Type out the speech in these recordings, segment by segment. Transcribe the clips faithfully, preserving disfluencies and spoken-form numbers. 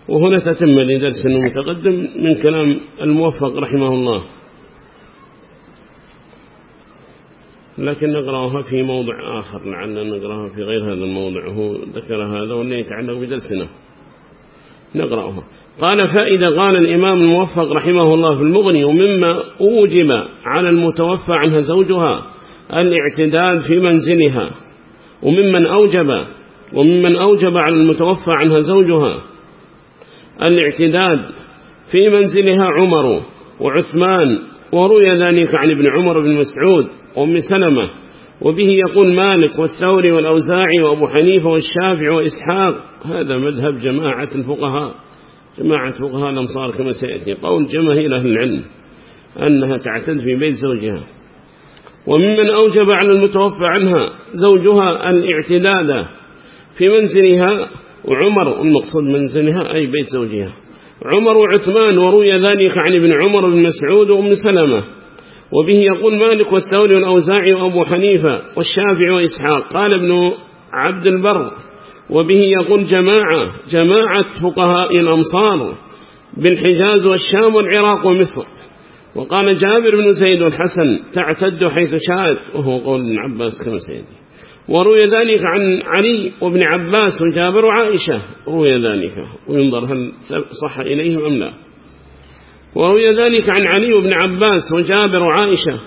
وهنا تتم لدرس متقدم من كلام الموفق رحمه الله، لكن نقرأها في موضع آخر، لعلنا نقرأها في غير هذا الموضع. هو ذكر هذا واللي يتعلق بدرسنا نقرأها. قال فائدة. قال الإمام الموفق رحمه الله في المغني: ومما أوجب على المتوفى عنها زوجها الاعتداد في منزلها. وممن أوجب وممن أوجب على المتوفى عنها زوجها الاعتداد في منزلها عمر وعثمان، وروي ذلك عن ابن عمر بن مسعود وأم سلمة، وبه يقول مالك والثوري والأوزاعي وأبو حنيفة والشافعي وإسحاق. هذا مذهب جماعة الفقهاء، جماعة فقهاء الأمصار كما سيأتي، قول جماهير أهل العلم أنها تعتد في بيت زوجها. وممن أوجب على المتوفى عنها زوجها الاعتداد في منزلها وعمر، المقصود منزلها أي بيت زوجها، عمر وعثمان، وروي ذلك عن ابن عمر بن مسعود وأم سلمة، وبه يقول مالك والثوري والأوزاعي وأبو حنيفة والشافعي وإسحاق. قال ابن عبد البر: وبه يقول جماعة جماعة فقهاء الأمصار بالحجاز والشام والعراق ومصر. وقال جابر بن زيد والحسن: تعتد حيث شاءت، وهو قول ابن عباس كما سيدي. وروي ذلك عن علي وابن عباس وجابر وعائشة، روي ذلك وينظر هل صح إليه أم لا. وروي ذلك عن علي وابن عباس وجابر وعائشة.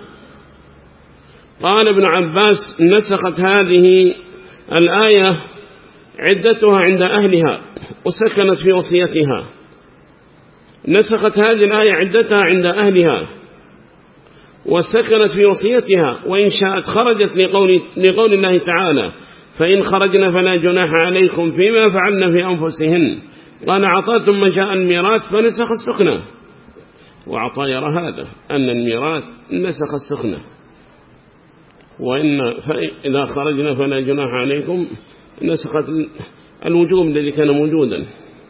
قال ابن عباس: نسخت هذه الآية عدتها عند أهلها وسكنت في وصيتها. نسخت هذه الآية عدتها عند أهلها وسكنت في وصيتها، وإن شاءت خرجت لقول, لقول الله تعالى: فإن خرجنا فلا جناح عليكم فيما فعلنا في أنفسهن. قال عطاء: ثم جاء الميراث فنسخ السخنة. وعطاء يرى هذا أن الميراث نسخ السخنة، وإن إذا خرجنا فلا جناح عليكم نسخت الوجوب الذي كان موجودا.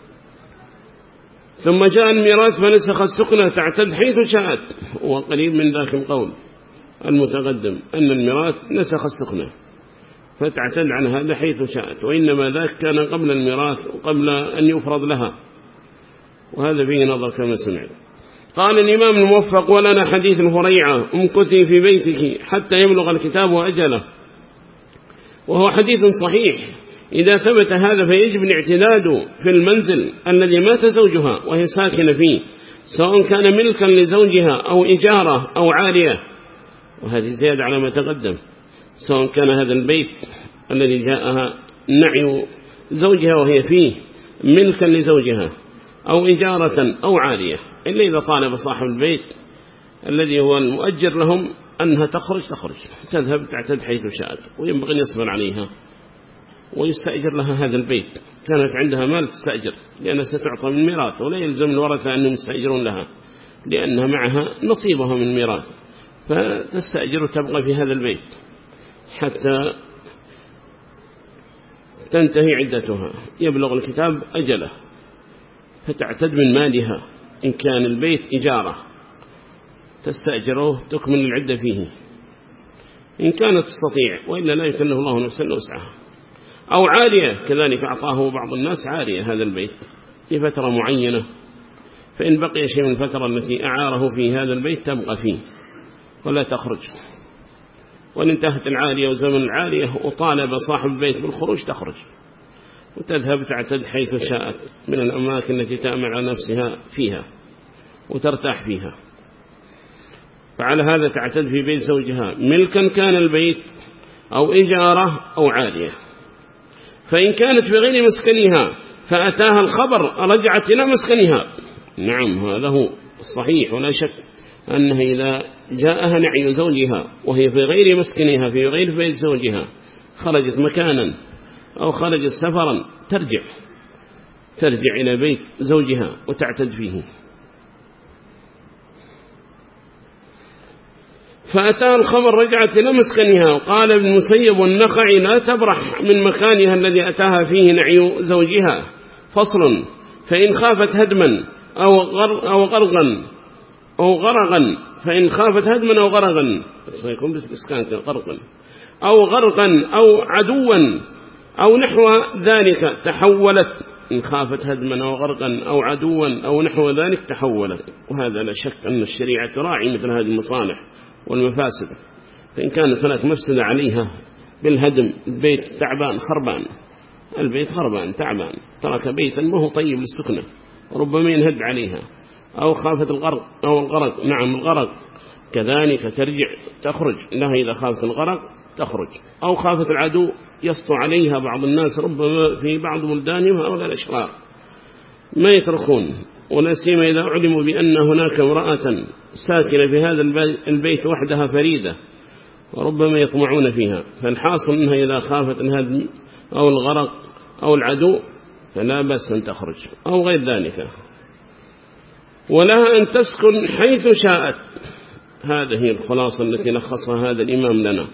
ثم جاء الميراث فنسخ السخنة تعتد حيث شاءت، وقريب من ذاك القول المتقدم أن الميراث نسخ السخنة فتعتد عن هذا حيث شاءت، وإنما ذاك كان قبل الميراث وقبل أن يفرض لها، وهذا فيه نظر كما سمعت. قال الإمام الموفق: ولنا حديث الهريعة: امكثي في بيتك حتى يبلغ الكتاب أجله. وهو حديث صحيح. إذا ثبت هذا فيجب الاعتداد في المنزل الذي مات زوجها وهي ساكنة فيه، سواء كان ملكا لزوجها أو إجارة أو عارية، وهذه زيادة على ما تقدم، سواء كان هذا البيت الذي جاءها نعي زوجها وهي فيه ملكا لزوجها أو إجارة أو عارية، إلا إذا طالب صاحب البيت الذي هو المؤجر لهم أنها تخرج تخرج تذهب تعتد حيث شاءت، وينبغي أن يصبر عليها ويستأجر لها هذا البيت. كانت عندها مال تستأجر لأنها ستعطى من ميراث، ولا يلزم الورثة أنهم يستأجرون لها لأنها معها نصيبها من ميراث، فتستأجر وتبقى في هذا البيت حتى تنتهي عدتها، يبلغ الكتاب أجله، فتعتد من مالها. إن كان البيت إجارة تستأجره تكمل العدة فيه إن كانت تستطيع، وإلا لا يكلف الله نفسا إلا وسعها. أو عارية كذلك، أعطاه بعض الناس عارية هذا البيت في فترة معينة، فإن بقي شيء من الفترة التي أعاره في هذا البيت تبقى فيه ولا تخرج. وإن انتهت العارية وزمن العارية وطالب صاحب البيت بالخروج تخرج وتذهب تعتد حيث شاءت من الأماكن التي تأمن على نفسها فيها وترتاح فيها. فعلى هذا تعتد في بيت زوجها ملكا كان البيت أو إجارة أو عارية. فإن كانت في غير مسكنها فأتاها الخبر رجعت إلى مسكنها. نعم هذا هو الصحيح، ولا شك أنها إذا جاءها نعي زوجها وهي في غير مسكنها في غير بيت زوجها، خرجت مكانا أو خرجت سفرا، ترجع ترجع إلى بيت زوجها وتعتد فيه. فأتاها الخبر رجعت إلى مسكنها. وقال ابن المسيب: والنخعي لا تبرح من مكانها الذي أتاها فيه نعي زوجها. فصل: فإن خافت هدما أو, غر أو غرقا أو غرقا فإن خافت هدما أو غرقا سيكون بسكان غرقا أو غرقا أو عدوا أو نحو ذلك تحولت إن خافت هدما أو غرقا أو عدوا أو نحو ذلك تحولت. وهذا لا شك أن الشريعة تراعي مثل هذه المصالح والمفاسد. فإن كانت هناك مفسدة عليها بالهدم، البيت تعبان خربان، البيت خربان تعبان، ترك بيتا ما هو طيب للسكنة ربما ينهد عليها، أو خافت الغرق أو الغرق، نعم الغرق كذلك ترجع تخرج لها إذا خافت الغرق تخرج، أو خافت العدو يسطو عليها بعض الناس ربما في بعض بلدانهم هؤلاء الأشرار ما يتركون، ولا سيما إذا علموا بأن هناك امرأة ساكنة في هذا البيت وحدها فريدة وربما يطمعون فيها. فالحاصل أنها إذا خافت الهدم أو الغرق أو العدو فلا بأس أن تخرج أو غير ذلك، ولها أن تسكن حيث شاءت. هذه الخلاصة التي لخصها هذا الإمام لنا،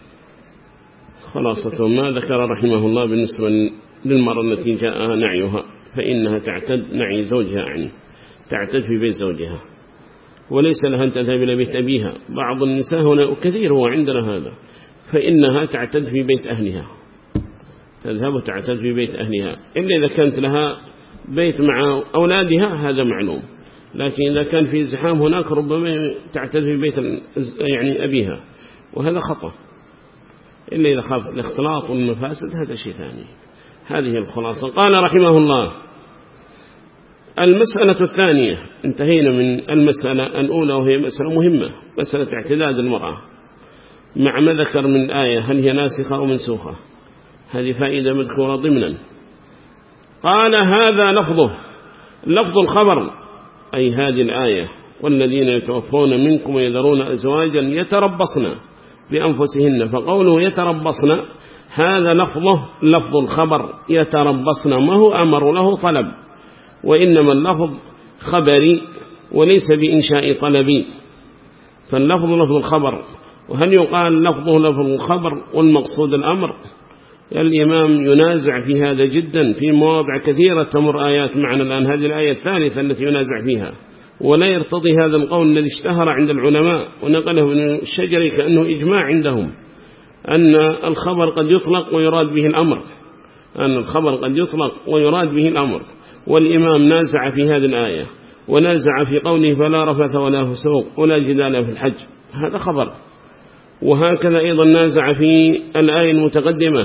خلاصة ما ذكر رحمه الله بالنسبة للمرأة التي جاء نعيها، فإنها تعتد نعي زوجها، يعني تعتد في بيت زوجها وليس لها أن تذهب إلى بيت أبيها. بعض النساء هنا كثير هو عندنا هذا، فإنها تعتد في بيت أهلها، تذهب وتعتد في بيت أهلها إلا إذا كانت لها بيت مع أولادها هذا معلوم، لكن إذا كان في زحام هناك ربما تعتد في بيت يعني أبيها، وهذا خطأ إلا إذا خاف الاختلاط والمفاسد هذا شيء ثاني. هذه الخلاصة. قال رحمه الله: المسألة الثانية، انتهينا من المسألة الأولى وهي مسألة مهمة، مسألة اعتداد المرأة مع ما ذكر من الآية، هل هي ناسخة أو منسوخة؟ هذه فائدة مذكورة ضمنا. قال: هذا لفظه لفظ الخبر، أي هذه الآية: والذين يتوفون منكم ويذرون أزواجا يتربصن بأنفسهن. فقوله يتربصن هذا لفظه لفظ الخبر، يتربصن ما هو أمر له طلب، وإنما اللفظ خبري وليس بإنشاء طلبي، فاللفظ لفظ الخبر. وهل يقال لفظه لفظ الخبر والمقصود الأمر؟ الإمام ينازع في هذا جدا في مواضع كثيرة تمر آيات معنا الآن، هذه الآية الثالثة التي ينازع فيها، ولا يرتضي هذا القول الذي اشتهر عند العلماء ونقله من الشجري كأنه إجماع عندهم أن الخبر قد يطلق ويراد به الأمر، أن الخبر قد يطلق ويراد به الأمر. والإمام نازع في هذه الآية، ونازع في قوله: فلا رفث ولا فسوق ولا جدال في الحج، هذا خبر. وهكذا أيضا نازع في الآية المتقدمة: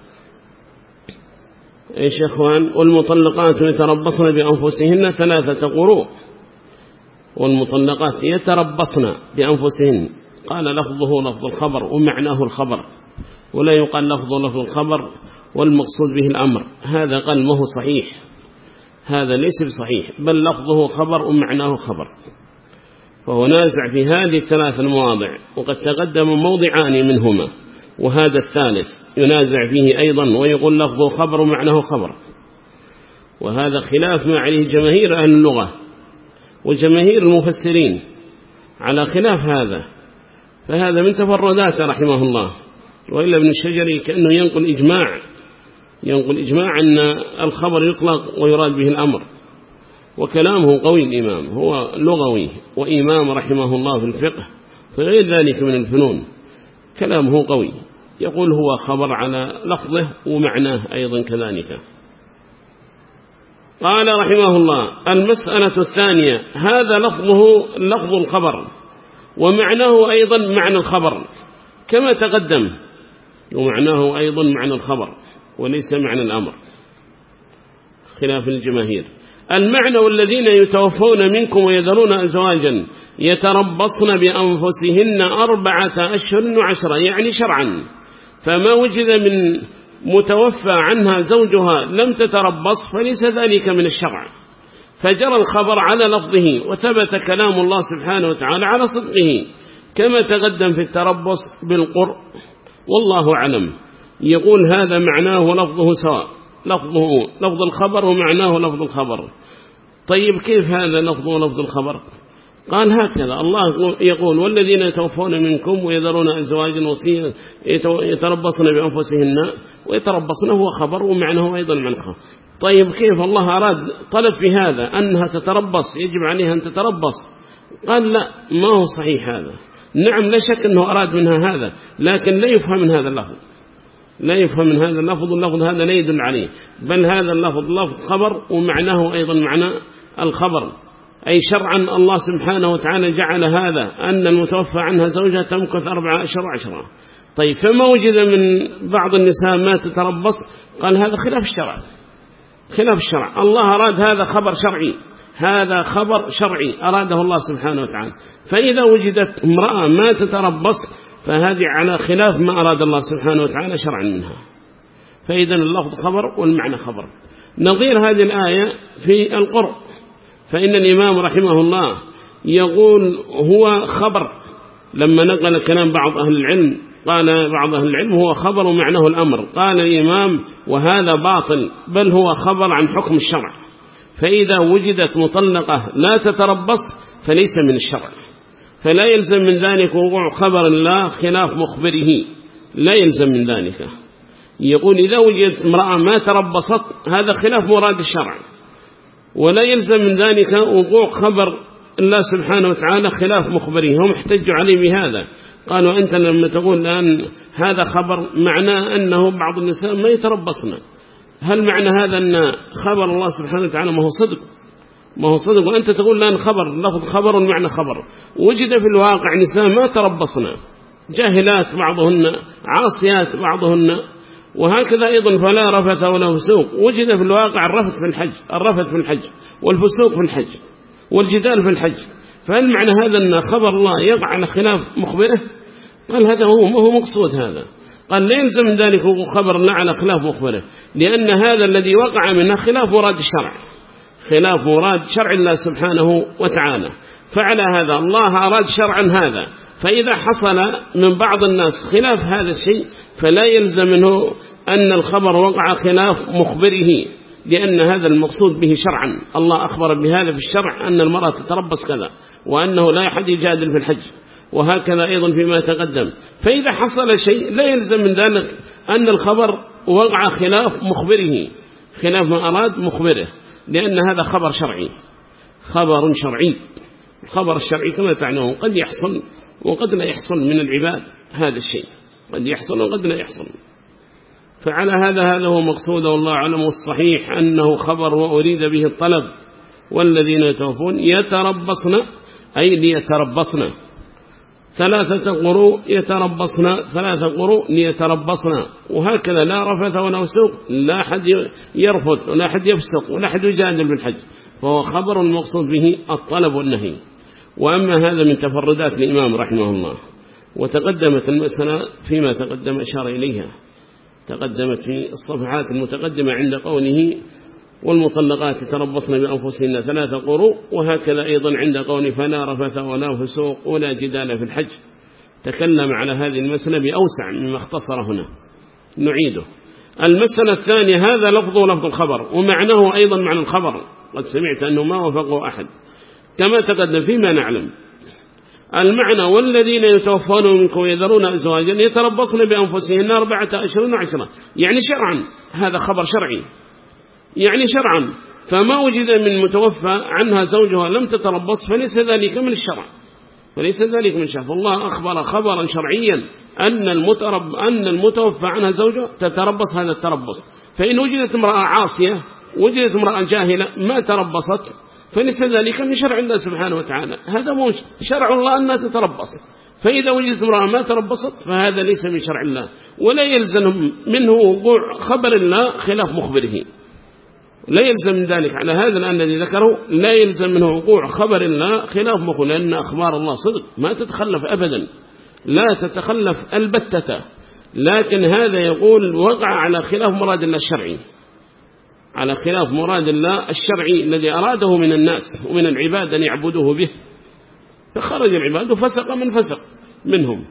إيش يا أخوان؟ والمطلقات يتربصن بأنفسهن ثلاثة قروء، والمطلقات يتربصن بأنفسهن، قال لفظه لفظ الخبر ومعناه الخبر، ولا يقال لفظه لفظ الخبر والمقصود به الأمر. هذا قال ما هو صحيح، هذا ليس بصحيح، بل لفظه خبر ومعناه خبر. فهو نازع في هذه الثلاث المواضع، وقد تقدم موضعان منهما، وهذا الثالث ينازع فيه أيضا ويقول لفظه خبر ومعناه خبر. وهذا خلاف ما عليه جماهير أهل اللغة وجماهير المفسرين على خلاف هذا، فهذا من تفردات رحمه الله. وإلا ابن الشجري كأنه ينقل إجماع ينقل إجماع أن الخبر يطلق ويراد به الأمر، وكلامه قوي. الإمام هو لغوي وإمام رحمه الله في الفقه، فغير ذلك من الفنون كلامه قوي، يقول هو خبر على لفظه ومعناه أيضا كذلك. قال رحمه الله: المسألة الثانية: هذا لفظه لفظ الخبر ومعناه أيضا معنى الخبر كما تقدم، ومعناه أيضا معنى الخبر وليس معنى الأمر، خلاف الجماهير. المعنى: والذين يتوفون منكم ويذرون أزواجا يتربصن بأنفسهن أربعة أشهر وعشرة، يعني شرعا، فما وجد من متوفى عنها زوجها لم تتربص فليس ذلك من الشرع، فجرى الخبر على لفظه، وثبت كلام الله سبحانه وتعالى على صدقه كما تقدم في التربص بالقرء، والله أعلم. يقول هذا معناه لفظه سواء، لفظه لفظ الخبر ومعناه لفظ الخبر. طيب كيف هذا لفظه لفظ الخبر؟ قال هكذا: الله يقول: والذين يتوفون منكم ويذرون أزواجا وصية يتربصن بأنفسهن، ويتربصن هو خبر ومعناه أيضا منخة. طيب كيف الله أراد طلب في هذا أنها تتربص، يجب عليها أن تتربص؟ قال لا، ما هو صحيح هذا. نعم لا شك أنه أراد منها هذا، لكن لا يفهم من هذا اللفظ، لا يفهم من هذا اللفظ، اللفظ هذا لا يدل عليه، بل هذا اللفظ لفظ خبر ومعناه أيضا معنى الخبر، أي شرعا الله سبحانه وتعالى جعل هذا أن المتوفى عنها زوجها تمكث أربعة أشهر وعشرة. طيب فما وجد من بعض النساء ما تتربص، قال هذا خلاف الشرع، خلاف الشرع، الله أراد هذا خبر شرعي، هذا خبر شرعي أراده الله سبحانه وتعالى. فإذا وجدت امرأة ما تتربص فهذه على خلاف ما أراد الله سبحانه وتعالى شرعا منها. فإذا اللفظ خبر والمعنى خبر. نظير هذه الآية في القرء، فإن الإمام رحمه الله يقول هو خبر، لما نقل كلام بعض أهل العلم قال بعض أهل العلم هو خبر ومعناه الأمر، قال الإمام وهذا باطل، بل هو خبر عن حكم الشرع. فإذا وجدت مطلقة لا تتربص فليس من الشرع، فلا يلزم من ذلك وقوع خبر الله خلاف مخبره، لا يلزم من ذلك. يقول إذا وجدت امرأة ما تربصت هذا خلاف مراد الشرع، ولا يلزم من ذلك وقوع خبر الله سبحانه وتعالى خلاف مخبره. هم احتجوا عليه بهذا، قالوا أنت لما تقول الآن هذا خبر معناه أنه بعض النساء ما يتربصن، هل معنى هذا أن خبر الله سبحانه وتعالى ما هو صدق؟ ما هو صدق، وأنت تقول الآن خبر، لفظ خبر والمعنى خبر. وجد في الواقع نساء ما تربصن، جاهلات بعضهن، عاصيات بعضهن، وهكذا أيضا فلا رفث ولا فسوق. وجد في الواقع الرفث في الحج، الرفث في الحج والفسوق في الحج والجدال في الحج. فهل معنى هذا أن خبر الله يقع على خلاف مخبره؟ قال هذا هو ما هو مقصود هذا. قال لا يلزم من ذلك خبر الله على خلاف مخبره، لأن هذا الذي وقع منه خلاف مراد الشرع، خلاف مراد شرع الله سبحانه وتعالى. فعلى هذا الله أراد شرعا هذا، فإذا حصل من بعض الناس خلاف هذا الشيء فلا يلزم منه أن الخبر وقع خلاف مخبره، لأن هذا المقصود به شرعا. الله أخبر بهذا في الشرع أن المرأة تتربص كذا، وأنه لا أحد يجادل في الحج، وهكذا أيضا فيما تقدم. فإذا حصل شيء لا يلزم من ذلك أن الخبر وقع خلاف مخبره، خلاف ما أراد مخبره، لأن هذا خبر شرعي، خبر شرعي. الخبر الشرعي كما تعنون قد يحصل وقد لا يحصل من العباد، هذا الشيء قد يحصل وقد لا يحصل. فعلى هذا هذا هو مقصود والله أعلم. الصحيح أنه خبر وأريد به الطلب. والذين يتوفون يتربصن أي ليتربصن ثلاثة قروء، يتربصن ثلاثة قروء ليتربصن، وهكذا لا رفث ولا فسوق، لا أحد يرفث ولا أحد يفسق ولا أحد يجادل بالحج، فهو خبر المقصود به الطلب والنهي. وأما هذا من تفردات الإمام رحمه الله. وتقدمت المسألة فيما تقدم أشار إليها، تقدمت في الصفحات المتقدمة عند قوله والمطلقات يتربصن بأنفسهن ثلاثة قروء، وهكذا أيضا عند قوله فلا رفث ولا فسوق ولا جدال في الحج. تكلم على هذه المسألة بأوسع مما اختصر هنا، نعيده. المسألة الثانية هذا لفظه لفظ الخبر ومعناه أيضا معنى الخبر، قد سمعت أنه ما وفقه أحد كما تقدم فيما نعلم. المعنى والذين يتوفون منكم ويذرون أزواجا يتربصن بأنفسهن أربعة أشهر وعشرة، يعني شرعا هذا خبر شرعي، يعني شرعا. فما وجد من متوفى عنها زوجها لم تتربص فليس ذلك من الشرع، فليس ذلك من شرع. الله أخبر خبرا شرعيا أن المترب أن المتوفى عنها زوجها تتربص هذا التربص. فإن وجدت امرأة عاصية، وجدت امرأة جاهلة ما تربصت، فليس ذلك من شرع الله سبحانه وتعالى، هذا مو شرع الله أنها تتربص. فإذا وجدت امرأة ما تربصت فهذا ليس من شرع الله، ولا يلزم منه وقوع خبر الله خلاف مخبره، لا يلزم من ذلك. على هذا الآن الذي ذكره لا يلزم منه وقوع خبر الله خلاف مخبره، لأن أخبار الله صدق ما تتخلف أبدا، لا تتخلف البتة. لكن هذا يقول وقع على خلاف مراد الله الشرعي، على خلاف مراد الله الشرعي الذي أراده من الناس ومن العباد أن يعبدوه به، فخرج العباد وفسق من فسق منهم.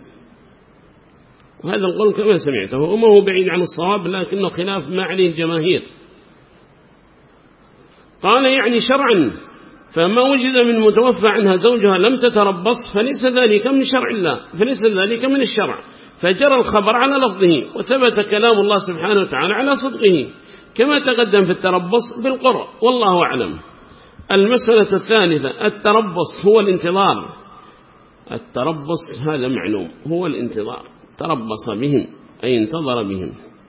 وهذا القول كما سمعته وما هو بعيد عن الصواب، لكنه خلاف ما عليه الجماهير. قال يعني شرعا فما وجد من متوفى عنها زوجها لم تتربص فليس ذلك من شرع الله، فليس ذلك من الشرع، فجرى الخبر على لفظه وثبت كلام الله سبحانه وتعالى على صدقه كما تقدم في التربص بالقرء، والله أعلم. المسألة الثالثة التربص هو الانتظار. التربص هذا معلوم هو الانتظار، تربص بهم أي انتظر بهم.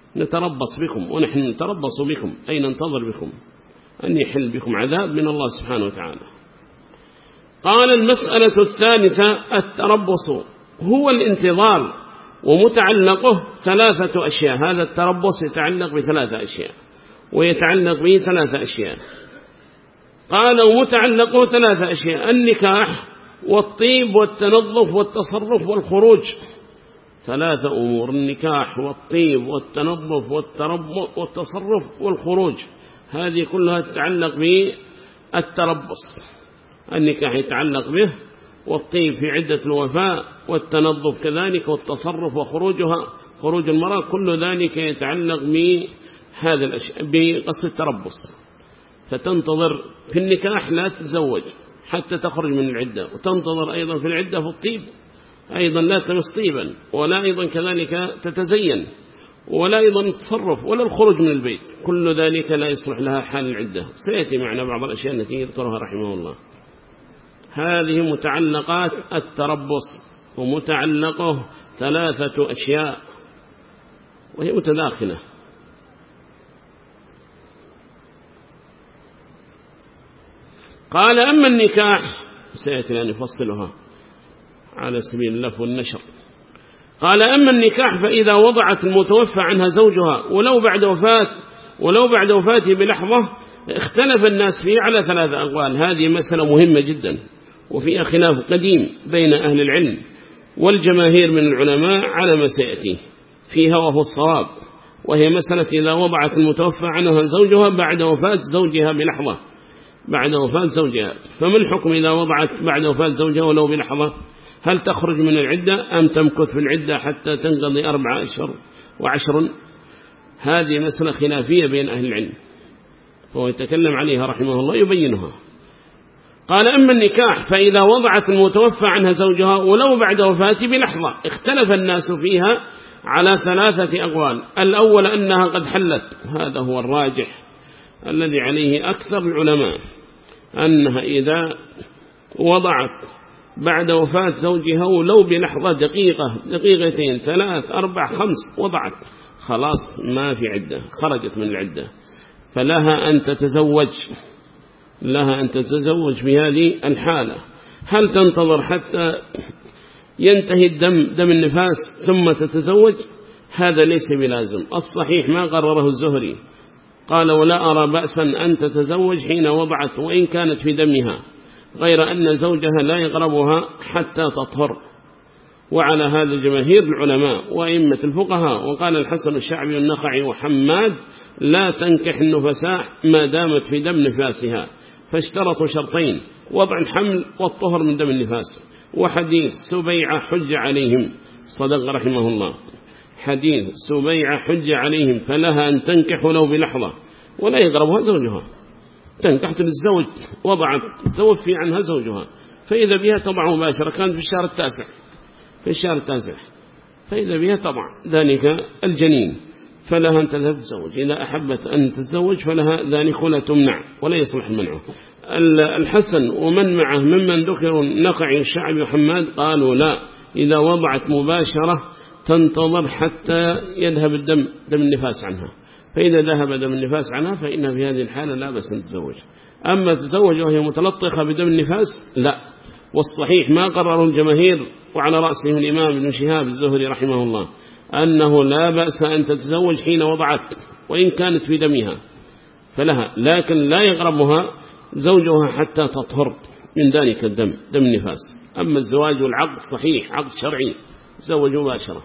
نتربص بكم ونحن نتربص بكم أي ننتظر بكم أن يحل بكم عذاب من الله سبحانه وتعالى. قال المسألة الثالثة التربص هو الانتظار ومتعلقه ثلاثة أشياء. هذا التربص يتعلق بثلاثة أشياء ويتعلق به ثلاثة أشياء. قال ومتعلقه ثلاثة أشياء: النكاح والطيب والتنظف والتصرف والخروج. ثلاثة أمور: النكاح والطيب والتنظف والتصرف والخروج. هذه كلها تتعلق بالتربص. النكاح يتعلق به، والطيب في عدة الوفاء، والتنظف كذلك، والتصرف وخروجها خروج المرأة، كل ذلك يتعلق بهذا الأشياء بقصد التربص. فتنتظر في النكاح لا تتزوج حتى تخرج من العدة، وتنتظر أيضا في العدة في الطيب أيضا لا تمس طيبا، ولا أيضا كذلك تتزين، ولا أيضا تصرف، ولا الخروج من البيت. كل ذلك لا يصلح لها حال العدة. سيأتي معنا بعض الأشياء التي يذكرها رحمه الله. هذه متعلقات التربص، ومتعلقه ثلاثة أشياء وهي متداخلة. قال أما النكاح، سيأتي أن يفصلها على سبيل اللف والنشر. قال أما النكاح فإذا وضعت المتوفى عنها زوجها ولو بعد وفاة ولو بعد وفاته بلحظة، اختلف الناس فيه على ثلاثة أقوال. هذه مسألة مهمة جدا، وفيها خلاف قديم بين أهل العلم والجماهير من العلماء على ما سيأتي فيها، وهو الصواب. وهي مسألة إذا وضعت المتوفى عنها زوجها بعد وفاة زوجها بلحظة، بعد وفاة زوجها، فما الحكم إذا وضعت بعد وفاة زوجها ولو بلحظة؟ هل تخرج من العدة أم تمكث في العدة حتى تنقضي أربعة أشهر وعشر؟ هذه مسألة خلافية بين أهل العلم، فهو يتكلم عليها رحمه الله يبينها. قال أما النكاح فإذا وضعت المتوفى عنها زوجها ولو بعد وفاته بلحظة، اختلف الناس فيها على ثلاثة أقوال. الأول أنها قد حلت، هذا هو الراجح الذي عليه أكثر العلماء، أنها إذا وضعت بعد وفاة زوجها ولو بلحظة، دقيقة دقيقتين ثلاث أربع خمس، وضعت خلاص ما في عدة، خرجت من العدة، فلها أن تتزوج، لها أن تتزوج في هذه الحالة. هل تنتظر حتى ينتهي الدم دم النفاس ثم تتزوج؟ هذا ليس بلازم. الصحيح ما قرره الزهري، قال ولا أرى بأسا أن تتزوج حين وضعت وإن كانت في دمها، غير أن زوجها لا يقربها حتى تطهر. وعلى هذا جماهير العلماء وأئمة الفقهاء. وقال الحسن الشعبي والنخعي وحماد لا تنكح النفساء ما دامت في دم نفاسها، فاشترطوا شرطين: وضع الحمل والطهر من دم النفاس. وحديث سبيعة حج عليهم، صدق رحمه الله، حديث سبيعة حج عليهم فلها أن تنكح ولو بلحظة ولا يقربها زوجها. تنكح تتزوج، وضعت توفي عنها زوجها، فإذا بها طبعا مباشرة، كانت في الشهر التاسع في الشهر التاسع فإذا بها طبعا ذلك الجنين، فلها أن تذهب تتزوج. إذا أحبت أن تتزوج فلها ذلك، ولا تمنع ولا يصلح منعه. الحسن ومن معه ممن ذكروا النخعي الشعبي وحماد قالوا لا، إذا وضعت مباشرة تنتظر حتى يذهب الدم دم النفاس عنها، فإذا ذهب دم النفاس عنها فإنها في هذه الحالة لا بأس أن تتزوج. أما تتزوج وهي متلطخة بدم النفاس لا. والصحيح ما قرروا الجماهير، وعلى رأسهم الإمام ابن شهاب الزهري رحمه الله، أنه لا بأس أن تتزوج حين وضعت وإن كانت في دمها، فلها، لكن لا يقربها زوجها حتى تطهر من ذلك الدم دم النفاس. أما الزواج والعقد صحيح، عقد شرعي، تزوج مباشرة.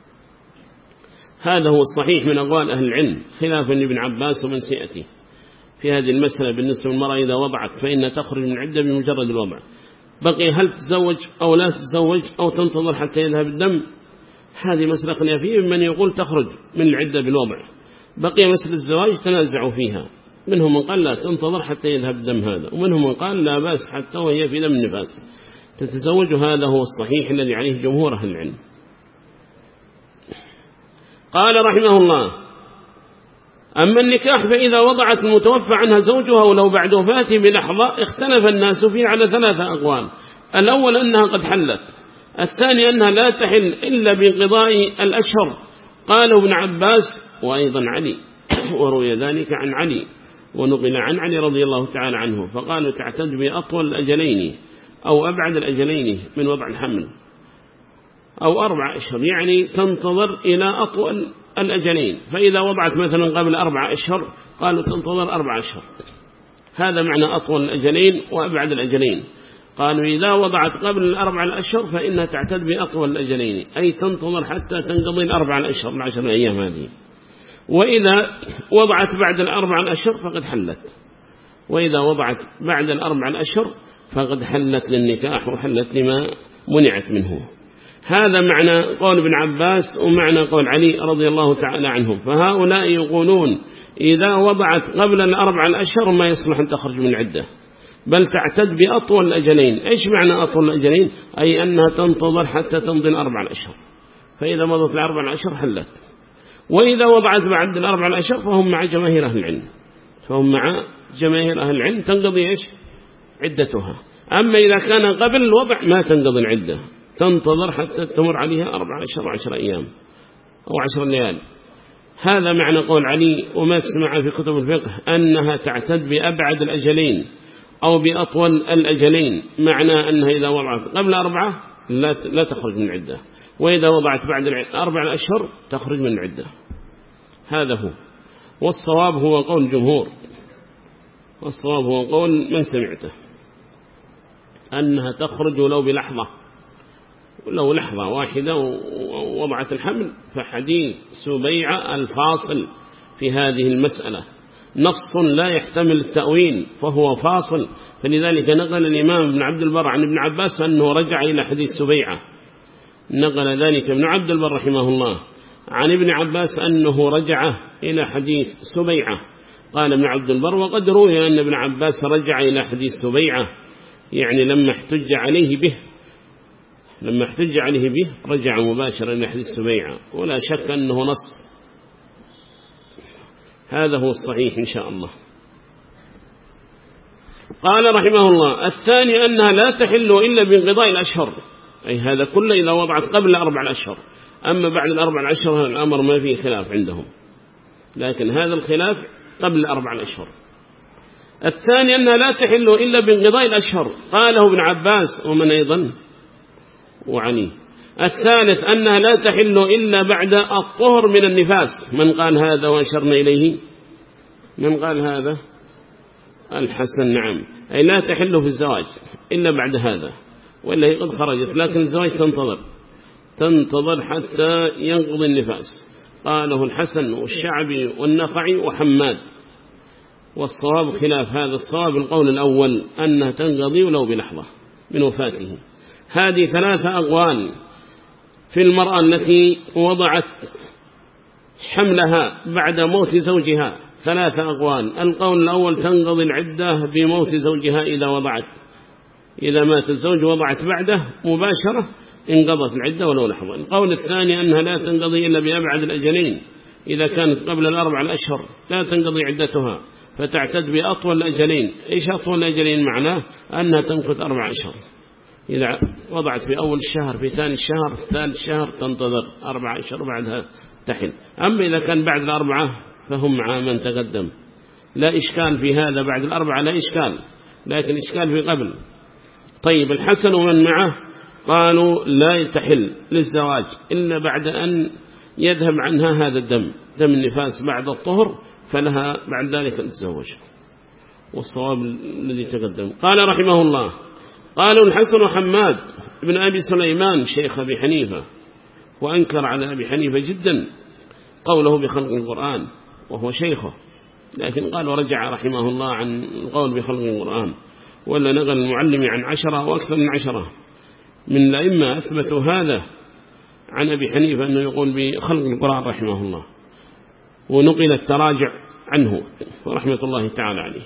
هذا هو الصحيح من أقوال أهل العلم، خلافا لابن عباس ومن سيأتي في هذه المسألة بالنسبة للمرأة إذا وضعت فإن تخرج من العدة بمجرد الوضع. بقي هل تتزوج أو لا تتزوج أو تنتظر حتى يذهب الدم، هذه مسألة خلافية. من يقول تخرج من العدة بالوضع. بقي مسألة الزواج تنازعوا فيها، منهم من قال لا تنتظر حتى يذهب الدم هذا، ومنهم من قال لا بأس حتى وهي في دم النفاس تتزوج. هذا هو الصحيح الذي عليه جمهور أهل العلم. قال رحمه الله: أما النكاح فإذا وضعت المتوفى عنها زوجها ولو بعد وفاته بلحظة، اختلف الناس فيه على ثلاثة أقوال. الأول أنها قد حلت، الثاني أنها لا تحل إلا بانقضاء الأشهر قال ابن عباس وأيضا علي، وروي ذلك عن علي ونقل عن علي رضي الله تعالى عنه، فقالوا تعتد بأطول الأجلين أو أبعد الأجلين من وضع الحمل أو أربع أشهر، يعني تنتظر إلى أطول الأجلين، فإذا وضعت مثلا قبل أربع أشهر قالوا تنتظر أربع أشهر، هذا معنى أطول الأجلين وأبعد الأجلين. قالوا إذا وضعت قبل الأربع الأشهر فإنها تعتد بأطول الأجلين، أي تنتظر حتى تنقضي الأربع الأشهر العشر أيام هذه. وإذا وضعت بعد الأربع الأشهر فقد حلت، وإذا وضعت بعد الأربع الأشهر فقد حلت للنكاح وحلت لما منعت منه. هذا معنى قول ابن عباس ومعنى قول علي رضي الله تعالى عنهم. فهؤلاء يقولون إذا وضعت قبل الأربع الأشهر ما يصلح أن تخرج من العدة، بل تعتد بأطول الأجلين. إيش معنى أطول الأجلين؟ أي أنها تنتظر حتى تمضي الأربع الأشهر، فإذا مضت الأربع الأشهر حلت. وإذا وضعت بعد الأربع الأشهر فهم مع جماهير أهل العلم، فهم مع جماهير أهل العلم تنقضي إيش عدتها. أما إذا كان قبل الوضع ما تنقضي العدة، تنتظر حتى تمر عليها أربع أشهر وعشر أيام أو عشر ليال. هذا معنى قول علي وما تسمع في كتب الفقه أنها تعتد بأبعد الأجلين أو بأطول الأجلين، معنى أنها إذا وضعت قبل أربعة لا لا تخرج من العدة، وإذا وضعت بعد أربع الأشهر تخرج من العدة. هذا هو، والصواب هو قول الجمهور، والصواب هو قول من سمعته أنها تخرج ولو بلحظة، ولو لحظة واحدة ووضعت الحمل. فحديث سبيعة الفاصل في هذه المسألة نص لا يحتمل التأويل فهو فاصل، فلذلك نقل الإمام ابن عبد البر عن ابن عباس أنه رجع إلى حديث سبيعة، نقل ذلك ابن عبد البر رحمه الله عن ابن عباس أنه رجع إلى حديث سبيعة. قال ابن عبد البر وقد روي أن ابن عباس رجع إلى حديث سبيعة، يعني لما احتج عليه به لما احتج عليه به رجع مباشرة إلى حديث سبيعة، ولا شك أنه نص. هذا هو الصحيح إن شاء الله. قال رحمه الله الثاني أنها لا تحل إلا بانقضاء الأشهر، أي هذا كله إذا وضعت قبل أربع الأشهر. أما بعد الأربع الأشهر الأمر ما فيه خلاف عندهم، لكن هذا الخلاف قبل أربع الأشهر. الثاني أنها لا تحل إلا بانقضاء الأشهر، قاله ابن عباس ومن أيضا وعلي. الثالث أنها لا تحل إلا بعد الطهر من النفاس. من قال هذا وأشرنا إليه؟ من قال هذا؟ الحسن، نعم، أي لا تحل في الزواج إلا بعد هذا، وإلا هي قد خرجت، لكن الزواج تنتظر تنتظر حتى ينقضي النفاس. قاله الحسن والشعبي والنخعي وحماد، والصواب خلاف هذا الصواب القول الأول أنها تنقضي ولو بلحظة من وفاته. هذه ثلاثة أقوال في المرأة التي وضعت حملها بعد موت زوجها، ثلاثة أقوال. القول الأول تنقضي العدة بموت زوجها إذا وضعت، إذا مات الزوج وضعت بعده مباشرة انقضت العدة ولو لحظة. القول الثاني أنها لا تنقضي إلا بأبعد الأجلين، إذا كانت قبل الأربع الأشهر لا تنقضي عدتها فتعتد بأطول الأجلين. إيش أطول الأجلين؟ معناه أنها تمكث أربع أشهر، إذا وضعت في أول الشهر في ثاني الشهر ثالث الشهر تنتظر أربع أشهر بعدها تحل. أما إذا كان بعد الأربعة فهم مع من تقدم، لا إشكال في هذا، بعد الأربعة لا إشكال، لكن إشكال في قبل. طيب الحسن ومن معه قالوا لا تحل للزواج إلا بعد أن يذهب عنها هذا الدم، دم النفاس بعد الطهر، فلها بعد ذلك أن تتزوج، والصواب الذي تقدم. قال رحمه الله قالوا الحسن وحماد ابن أبي سليمان شيخ أبي حنيفة، وأنكر على أبي حنيفة جدا قوله بخلق القرآن وهو شيخه، لكن قال ورجع رحمه الله عن القول بخلق القرآن، ولا نقل المعلم عن عشرة وأكثر من عشرة من الأئمة أثبتوا هذا عن أبي حنيفة أنه يقول بخلق القرآن رحمه الله، ونقل التراجع عنه ورحمة الله تعالى عليه.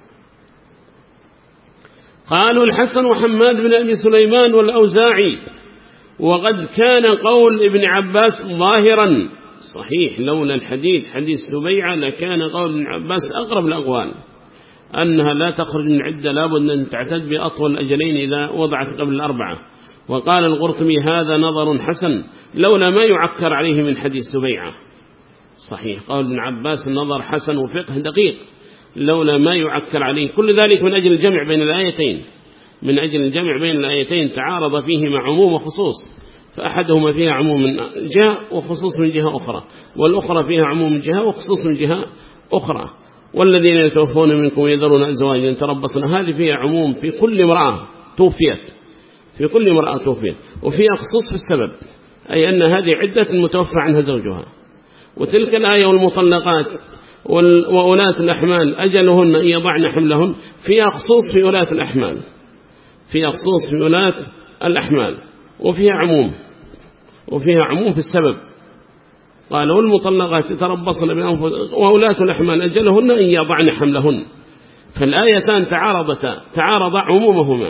قالوا الحسن وحماد بن أبي سليمان والأوزاعي، وقد كان قول ابن عباس ظاهرا صحيح، لولا الحديث حديث سبيعة لكان قول ابن عباس أقرب الأقوال أنها لا تخرج من عدة، لابد أن تعتد بأطول الأجلين إذا وضعت قبل الأربعة. وقال القرطبي هذا نظر حسن لولا ما يعكر عليه من حديث سبيعة. صحيح قال ابن عباس النظر حسن وفقه دقيق لولا ما يعكر عليه. كل ذلك من أجل الجمع بين الآيتين، من أجل الجمع بين الآيتين تعارض فيهما عموم وخصوص، فأحدهما فيها عموم من جهة وخصوص من جهة أخرى، والأخرى فيها عموم من جهة وخصوص من جهة أخرى. والذين يتوفون منكم ويذرون أزواجا يتربصن، هذه فيها عموم في كل امرأة توفيت، في كل امرأة توفيت، وفيها خصوص في السبب، أي أن هذه عدة المتوفى عنها زوجها. وتلك الآية والمطلقات وأولاة الأحمال أجلهن أن يضعن حملهن، فيها خصوص في أولاة الأحمال، فيها خصوص في أولاة الأحمال، وفيها عموم، وفيها عموم في السبب. قال والمطلقات يتربصن بأنفسهن وأولاة الأحمال أجلهن أن يضعن حملهن. فالآيتان تعارضتا، تعارض عمومهما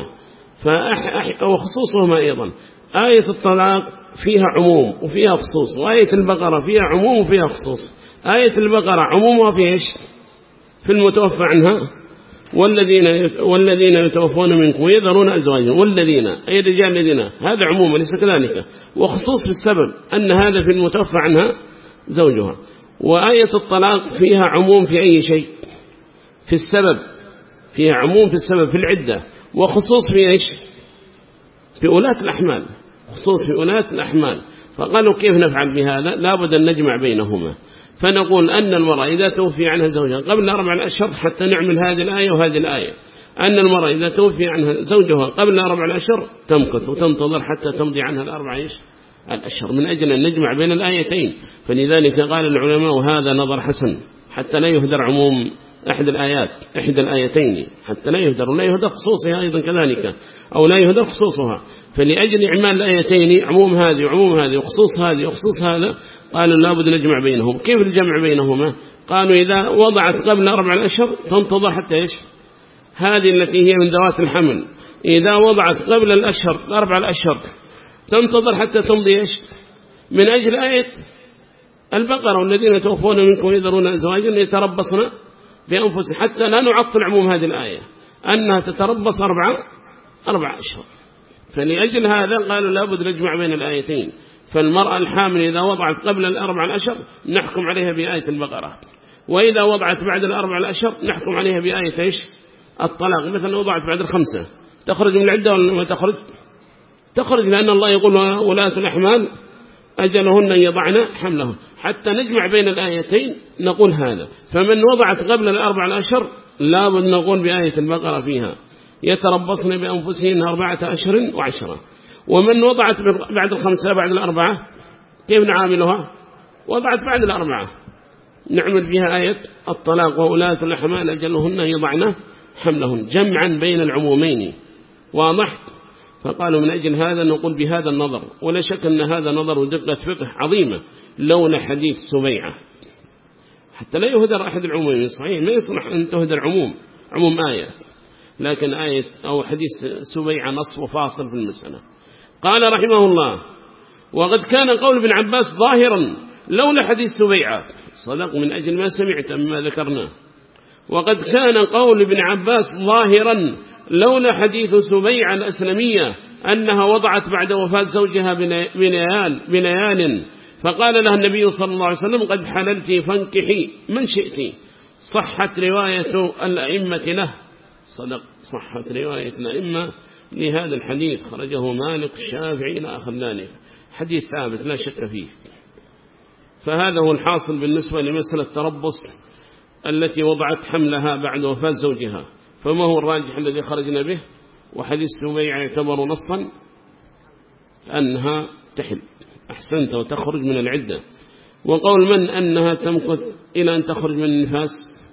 وخصوصهما أيضا. آية الطلاق فيها عموم وفيها خصوص، وآية البقرة فيها عموم وفيها خصوص. آية البقرة عمومها في إيش؟ في المتوفى عنها والذين والذين يتوفون منكم ويذرون أزواجا، والذين أي الرجال الذين، هذا عموم ليس كذلك، وخصوص في السبب أن هذا في المتوفى عنها زوجها. وآية الطلاق فيها عموم في أي شيء؟ في السبب، فيها عموم في السبب في العدة، وخصوص في إيش؟ في أولاة الأحمال، خصوص في أولاة الأحمال. فقالوا كيف نفعل بهذا؟ لابد أن نجمع بينهما. فنقول أن المرأة إذا توفي عنها زوجها قبل أربع أشهر، حتى نعمل هذه الآية وهذه الآية، أن المرأة إذا توفي عنها زوجها قبل أربع أشهر تمكث وتنتظر حتى تمضي عنها الأربع الأشهر، من أجل أن نجمع بين الآيتين. فلذلك قال العلماء هذا نظر حسن حتى لا يهدر عموم أحد الآيات، إحدى الآيتين، حتى لا يهدر، ولا يهدر خصوصها أيضا كذلك، أو لا يهدر خصوصها. فلأجل إعمال الآيتين عموم هذه وعموم هذه وخصوص هذه وخصوص هذا، قالوا لابد نجمع بينهم. كيف الجمع بينهما؟ قالوا إذا وضعت قبل أربع أشهر تنتظر حتى إيش؟ هذه التي هي من ذوات الحمل، إذا وضعت قبل الأشهر الأربع الأشهر تنتظر حتى تمضي إيش؟ من أجل آية البقرة والذين يتوفون منكم ويذرون أزواجا يتربصن بأنفسهم، حتى لا نعطل عموم هذه الآية أنها تتربص أربعة أربع أشهر. فلأجل هذا قالوا لابد نجمع بين الآيتين. فالمرأة الحامل إذا وضعت قبل الأربع الأشهر نحكم عليها بآية البقرة، وإذا وضعت بعد الأربع الأشهر نحكم عليها بآية إيش؟ الطلاق. مثلا وضعت بعد الخمسة تخرج من العدة ولا ما تخرج؟ تخرج، لأن الله يقول ولاة الأحمال أجلهن يضعن حملهن. حتى نجمع بين الآيتين نقول هذا. فمن وضعت قبل الأربع الأشهر لابد نقول بآية البقرة فيها يتربصن بأنفسهن أربعة أشهر وعشرة. ومن وضعت بعد الخمسة بعد الأربعة كيف نعاملها؟ وضعت بعد الأربعة نعمل فيها آية الطلاق وأولاة الأحمال أجلهن يضعن حملهن، جمعا بين العمومين. واضح؟ فقالوا من أجل هذا نقول بهذا النظر. ولا شك أن هذا نظر ودقة فقه عظيمة لولا حديث سبيعة، حتى لا يهدر أحد العمومين. صحيح ما يصلح أن تهدر عموم عموم آية، لكن آية أو حديث سبيعة نص وفاصل في المسألة. قال رحمه الله وقد كان قول ابن عباس ظاهرا لولا حديث سبيعة. صدق من أجل ما سمعت مما ذكرناه. وقد كان قول ابن عباس ظاهرا لولا حديث سبيعة الأسلمية أنها وضعت بعد وفاة زوجها بليال, بليال فقال لها النبي صلى الله عليه وسلم قد حللت فانكحي من شئت. صحت رواية الأئمة له. صدق صحت رواية الأئمة لهذا الحديث، خرجه مالك الشافعي إلى آخر ذلك، حديث ثابت لا شك فيه. فهذا هو الحاصل بالنسبة لمسألة التربص التي وضعت حملها بعد وفاة زوجها. فما هو الراجح الذي خرجنا به؟ وحديث سبيعة يعتبر نصا أنها تحل أحسنت وتخرج من العدة. وقول من أنها تمكث إلى أن تخرج من النفاس،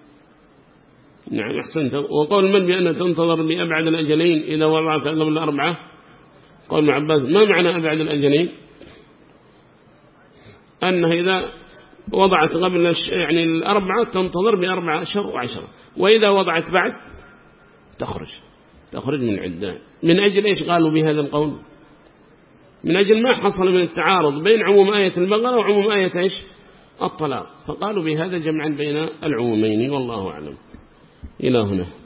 نعم أحسنت. وقول من بأنها تنتظر بأبعد الأجلين إذا وضعت قبل الأربعة، قول ابن عباس ما معنى أبعد الأجلين؟ أنها إذا وضعت قبل يعني الأربعة تنتظر بأربعة أشهر وعشرة، وإذا وضعت بعد تخرج تخرج من العدة. من أجل إيش قالوا بهذا القول؟ من أجل ما حصل من التعارض بين عموم آية البقرة وعموم آية إيش؟ الطلاق، فقالوا بهذا جمعا بين العمومين. والله أعلم. إلى هنا.